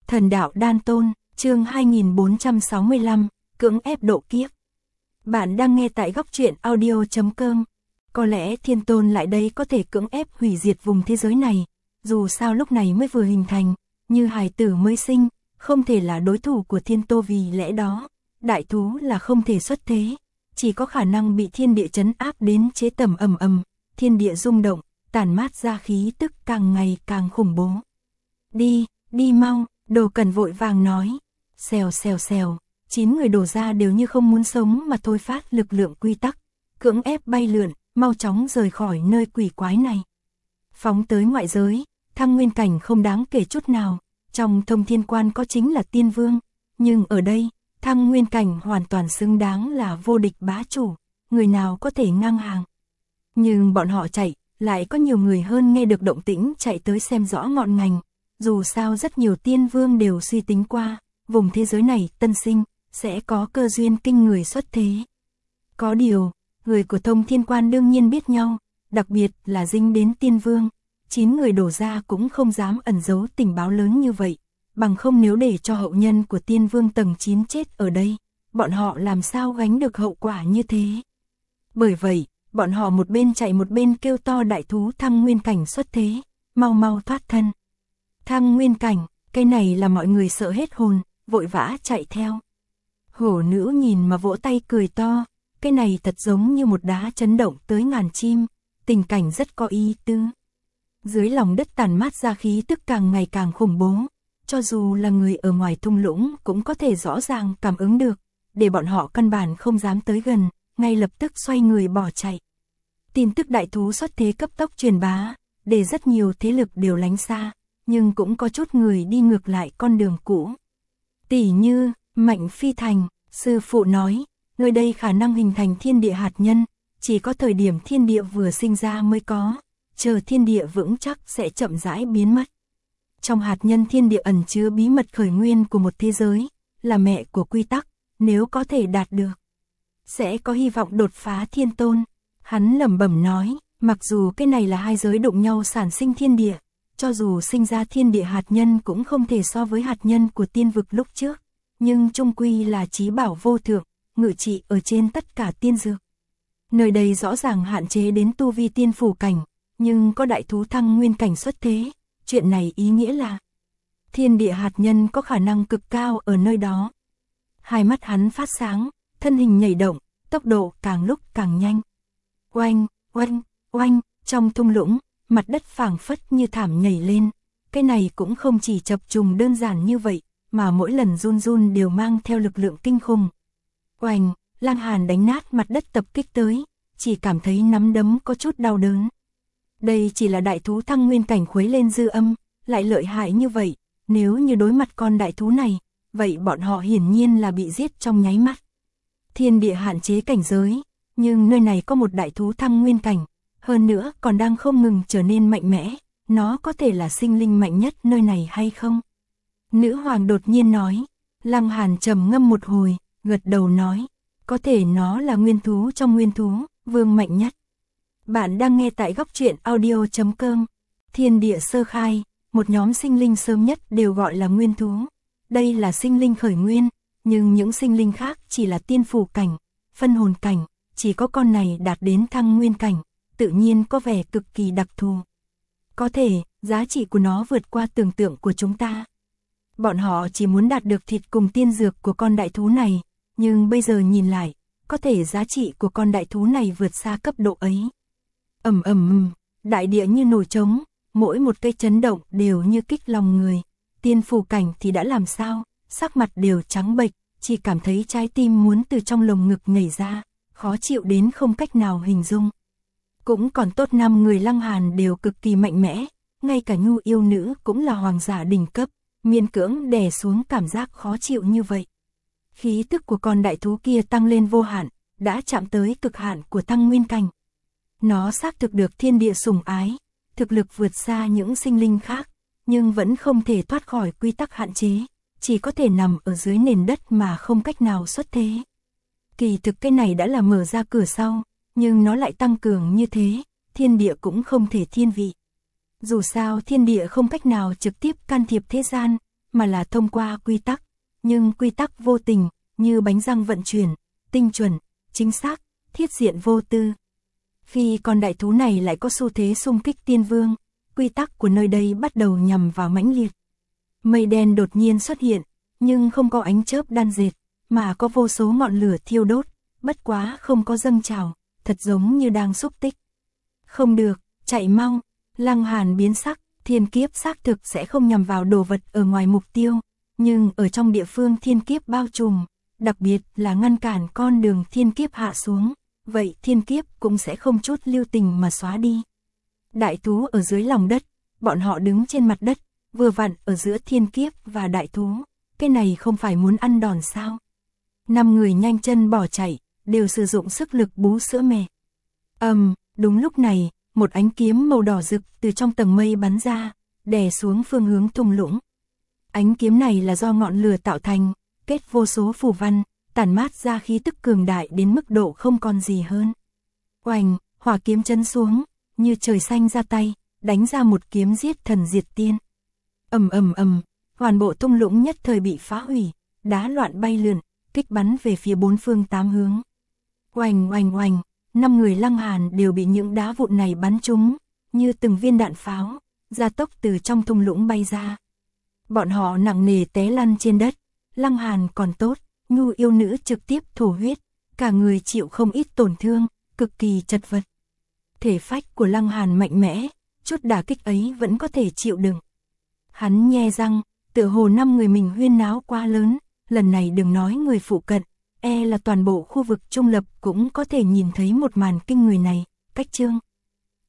Thần đạo đan tôn, chương 2465, cưỡng ép độ kiếp. Bạn đang nghe tại góc truyện audio.com. Có lẽ thiên tôn lại đây có thể cưỡng ép hủy diệt vùng thế giới này, dù sao lúc này mới vừa hình thành, như hài tử mới sinh, không thể là đối thủ của thiên tô, vì lẽ đó, đại thú là không thể xuất thế, chỉ có khả năng bị thiên địa trấn áp đến chế tầm ầm ầm, thiên địa rung động, tản mát ra khí tức càng ngày càng khủng bố. Đi mau, Đồ Cẩn vội vàng nói. Xèo xèo xèo, 9 người đổ ra đều như không muốn sống mà thôi phát lực lượng quy tắc, cưỡng ép bay lượn, mau chóng rời khỏi nơi quỷ quái này. Phóng tới ngoại giới, thăng nguyên cảnh không đáng kể chút nào, trong thông thiên quan có chính là tiên vương, nhưng ở đây, thăng nguyên cảnh hoàn toàn xứng đáng là vô địch bá chủ, người nào có thể ngang hàng. Nhưng bọn họ chạy, lại có nhiều người hơn nghe được động tĩnh chạy tới xem rõ ngọn ngành. Dù sao rất nhiều tiên vương đều suy tính qua, vùng thế giới này tân sinh, sẽ có cơ duyên kinh người xuất thế. Có điều, người của thông thiên quan đương nhiên biết nhau, đặc biệt là dính đến tiên vương. 9 người đổ ra cũng không dám ẩn giấu tình báo lớn như vậy, bằng không nếu để cho hậu nhân của tiên vương tầng 9 chết ở đây, bọn họ làm sao gánh được hậu quả như thế. Bởi vậy, bọn họ một bên chạy một bên kêu to đại thú thăng nguyên cảnh xuất thế, mau mau thoát thân. Thăng nguyên cảnh, cái này là mọi người sợ hết hồn, vội vã chạy theo. Hổ nữ nhìn mà vỗ tay cười to, cái này thật giống như một đá chấn động tới ngàn chim, tình cảnh rất có ý tứ. Dưới lòng đất tản mát ra khí tức càng ngày càng khủng bố, cho dù là người ở ngoài thung lũng cũng có thể rõ ràng cảm ứng được, để bọn họ căn bản không dám tới gần, ngay lập tức xoay người bỏ chạy. Tin tức đại thú xuất thế cấp tốc truyền bá, để rất nhiều thế lực đều lánh xa. Nhưng cũng có chút người đi ngược lại con đường cũ. Tỷ như, Mạnh Phi Thành, sư phụ nói, nơi đây khả năng hình thành thiên địa hạt nhân, chỉ có thời điểm thiên địa vừa sinh ra mới có, chờ thiên địa vững chắc sẽ chậm rãi biến mất. Trong hạt nhân thiên địa ẩn chứa bí mật khởi nguyên của một thế giới, là mẹ của quy tắc, nếu có thể đạt được, sẽ có hy vọng đột phá thiên tôn. Hắn lẩm bẩm nói, mặc dù cái này là hai giới đụng nhau sản sinh thiên địa, cho dù sinh ra thiên địa hạt nhân cũng không thể so với hạt nhân của tiên vực lúc trước, nhưng chung quy là chí bảo vô thượng, ngự trị ở trên tất cả tiên dược. Nơi đây rõ ràng hạn chế đến tu vi tiên phủ cảnh, nhưng có đại thú thăng nguyên cảnh xuất thế, chuyện này ý nghĩa là thiên địa hạt nhân có khả năng cực cao ở nơi đó. Hai mắt hắn phát sáng, thân hình nhảy động, tốc độ càng lúc càng nhanh. Oanh, oanh, oanh, trong thung lũng, mặt đất phảng phất như thảm nhảy lên, cái này cũng không chỉ chập trùng đơn giản như vậy, mà mỗi lần run run đều mang theo lực lượng kinh khủng. Oanh, Lang Hàn đánh nát mặt đất tập kích tới, chỉ cảm thấy nắm đấm có chút đau đớn. Đây chỉ là đại thú thăng nguyên cảnh khuấy lên dư âm, lại lợi hại như vậy, nếu như đối mặt con đại thú này, vậy bọn họ hiển nhiên là bị giết trong nháy mắt. Thiên địa hạn chế cảnh giới, nhưng nơi này có một đại thú thăng nguyên cảnh. Hơn nữa còn đang không ngừng trở nên mạnh mẽ, nó có thể là sinh linh mạnh nhất nơi này hay không? Nữ hoàng đột nhiên nói. Lăng Hàn trầm ngâm một hồi, gật đầu nói, có thể nó là nguyên thú trong nguyên thú, vương mạnh nhất. Bạn đang nghe tại góc truyện audio.com. Thiên địa sơ khai, một nhóm sinh linh sớm nhất đều gọi là nguyên thú. Đây là sinh linh khởi nguyên, nhưng những sinh linh khác chỉ là tiên phủ cảnh, phân hồn cảnh, chỉ có con này đạt đến thăng nguyên cảnh. Tự nhiên có vẻ cực kỳ đặc thù. Có thể, giá trị của nó vượt qua tưởng tượng của chúng ta. Bọn họ chỉ muốn đạt được thịt cùng tiên dược của con đại thú này, nhưng bây giờ nhìn lại, có thể giá trị của con đại thú này vượt xa cấp độ ấy. Đại địa như nổi trống, mỗi một cây chấn động đều như kích lòng người. Tiên phủ cảnh thì đã làm sao, sắc mặt đều trắng bệch, chỉ cảm thấy trái tim muốn từ trong lồng ngực nhảy ra, khó chịu đến không cách nào hình dung. Cũng còn tốt 5 người Lăng Hàn đều cực kỳ mạnh mẽ, ngay cả Nhu yêu nữ cũng là hoàng giả đỉnh cấp, miễn cưỡng đè xuống cảm giác khó chịu như vậy. Khí tức của con đại thú kia tăng lên vô hạn, đã chạm tới cực hạn của thăng nguyên cảnh. Nó xác thực được thiên địa sủng ái, thực lực vượt xa những sinh linh khác, nhưng vẫn không thể thoát khỏi quy tắc hạn chế, chỉ có thể nằm ở dưới nền đất mà không cách nào xuất thế. Kỳ thực cái này đã là mở ra cửa sau. Nhưng nó lại tăng cường như thế, thiên địa cũng không thể thiên vị. Dù sao thiên địa không cách nào trực tiếp can thiệp thế gian, mà là thông qua quy tắc, nhưng quy tắc vô tình, như bánh răng vận chuyển, tinh chuẩn, chính xác, thiết diện vô tư. Khi con đại thú này lại có xu thế xung kích tiên vương, quy tắc của nơi đây bắt đầu nhằm vào mãnh liệt. Mây đen đột nhiên xuất hiện, nhưng không có ánh chớp đan dệt, mà có vô số ngọn lửa thiêu đốt, bất quá không có dâng trào, thật giống như đang xúc tích. Không được, chạy mau, Lăng Hàn biến sắc, thiên kiếp xác thực sẽ không nhằm vào đồ vật ở ngoài mục tiêu, nhưng ở trong địa phương thiên kiếp bao trùm, đặc biệt là ngăn cản con đường thiên kiếp hạ xuống, vậy thiên kiếp cũng sẽ không chút lưu tình mà xóa đi. Đại thú ở dưới lòng đất, bọn họ đứng trên mặt đất, vừa vặn ở giữa thiên kiếp và đại thú, cái này không phải muốn ăn đòn sao? 5 người nhanh chân bỏ chạy, đều sử dụng sức lực bú sữa mẹ. Đúng lúc này, một ánh kiếm màu đỏ rực từ trong tầng mây bắn ra, đè xuống phương hướng thung lũng. Ánh kiếm này là do ngọn lửa tạo thành, kết vô số phù văn, tản mát ra khí tức cường đại đến mức độ không còn gì hơn. Oành, hỏa kiếm chấn xuống, như trời xanh ra tay, đánh ra một kiếm giết thần diệt tiên. Toàn bộ thung lũng nhất thời bị phá hủy, đá loạn bay lượn, kích bắn về phía 4 phương 8 hướng. Oành, 5 người Lăng Hàn đều bị những đá vụn này bắn trúng, như từng viên đạn pháo, gia tốc từ trong thung lũng bay ra. Bọn họ nặng nề té lăn trên đất, Lăng Hàn còn tốt, Nhu yêu nữ trực tiếp thổ huyết, cả người chịu không ít tổn thương, cực kỳ chật vật. Thể phách của Lăng Hàn mạnh mẽ, chút đả kích ấy vẫn có thể chịu đựng. Hắn nhe răng, tựa hồ 5 người mình huyên náo quá lớn, lần này đừng nói người phụ cận, là toàn bộ khu vực trung lập cũng có thể nhìn thấy một màn kinh người này. Cách chương